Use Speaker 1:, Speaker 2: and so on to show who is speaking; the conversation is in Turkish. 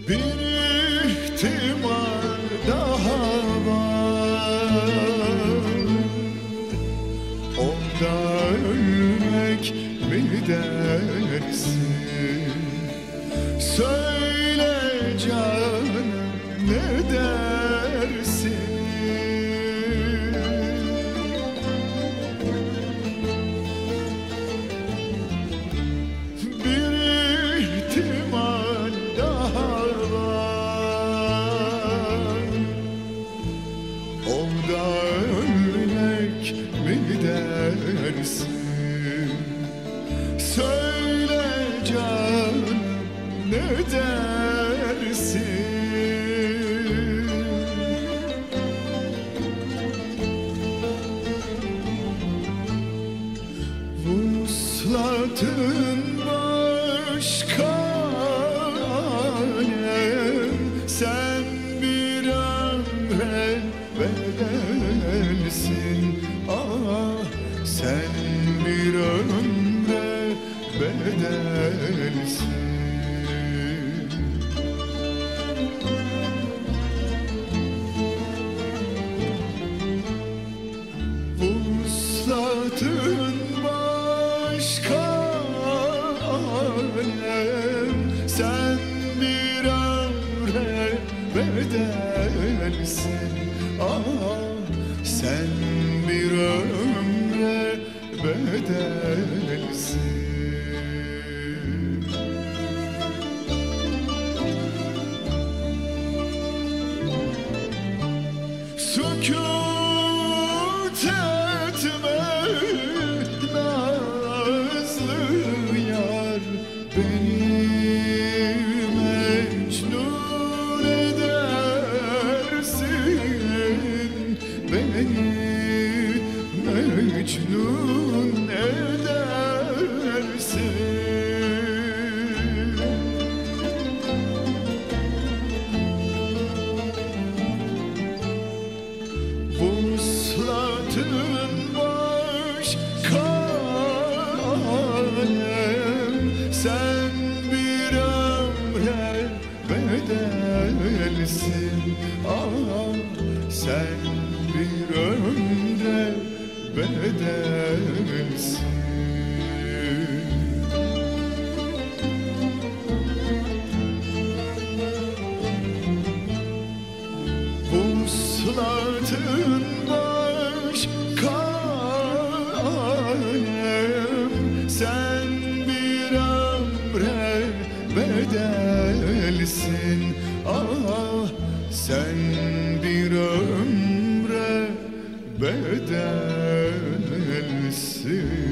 Speaker 1: Bir ihtimal daha var. Onda ölmek mi dersin? Söyle canım, ne dersin? Bir ihtimal daha var. Onda ölmek mi dersin? Söyle canım, ne dersin? Vuslatın başka alem, sen bir ömre bedelsin. Ah, sen bir ömre bedelsin. Vuslatın başka alem, sen bir ömre bedelsin. Ah, sen bir ömre bedelsin. Sükût etme nazlı yar, beni mecnun edersin. Beni mecnun edersin. Vuslatın başka alem, sen bir ömre bedelsin. Ah, sen bir ömre bedelsin. Vuslatın başka alem, sen bir ömre bedelsin. Ah, sen bir ömre bedelsin.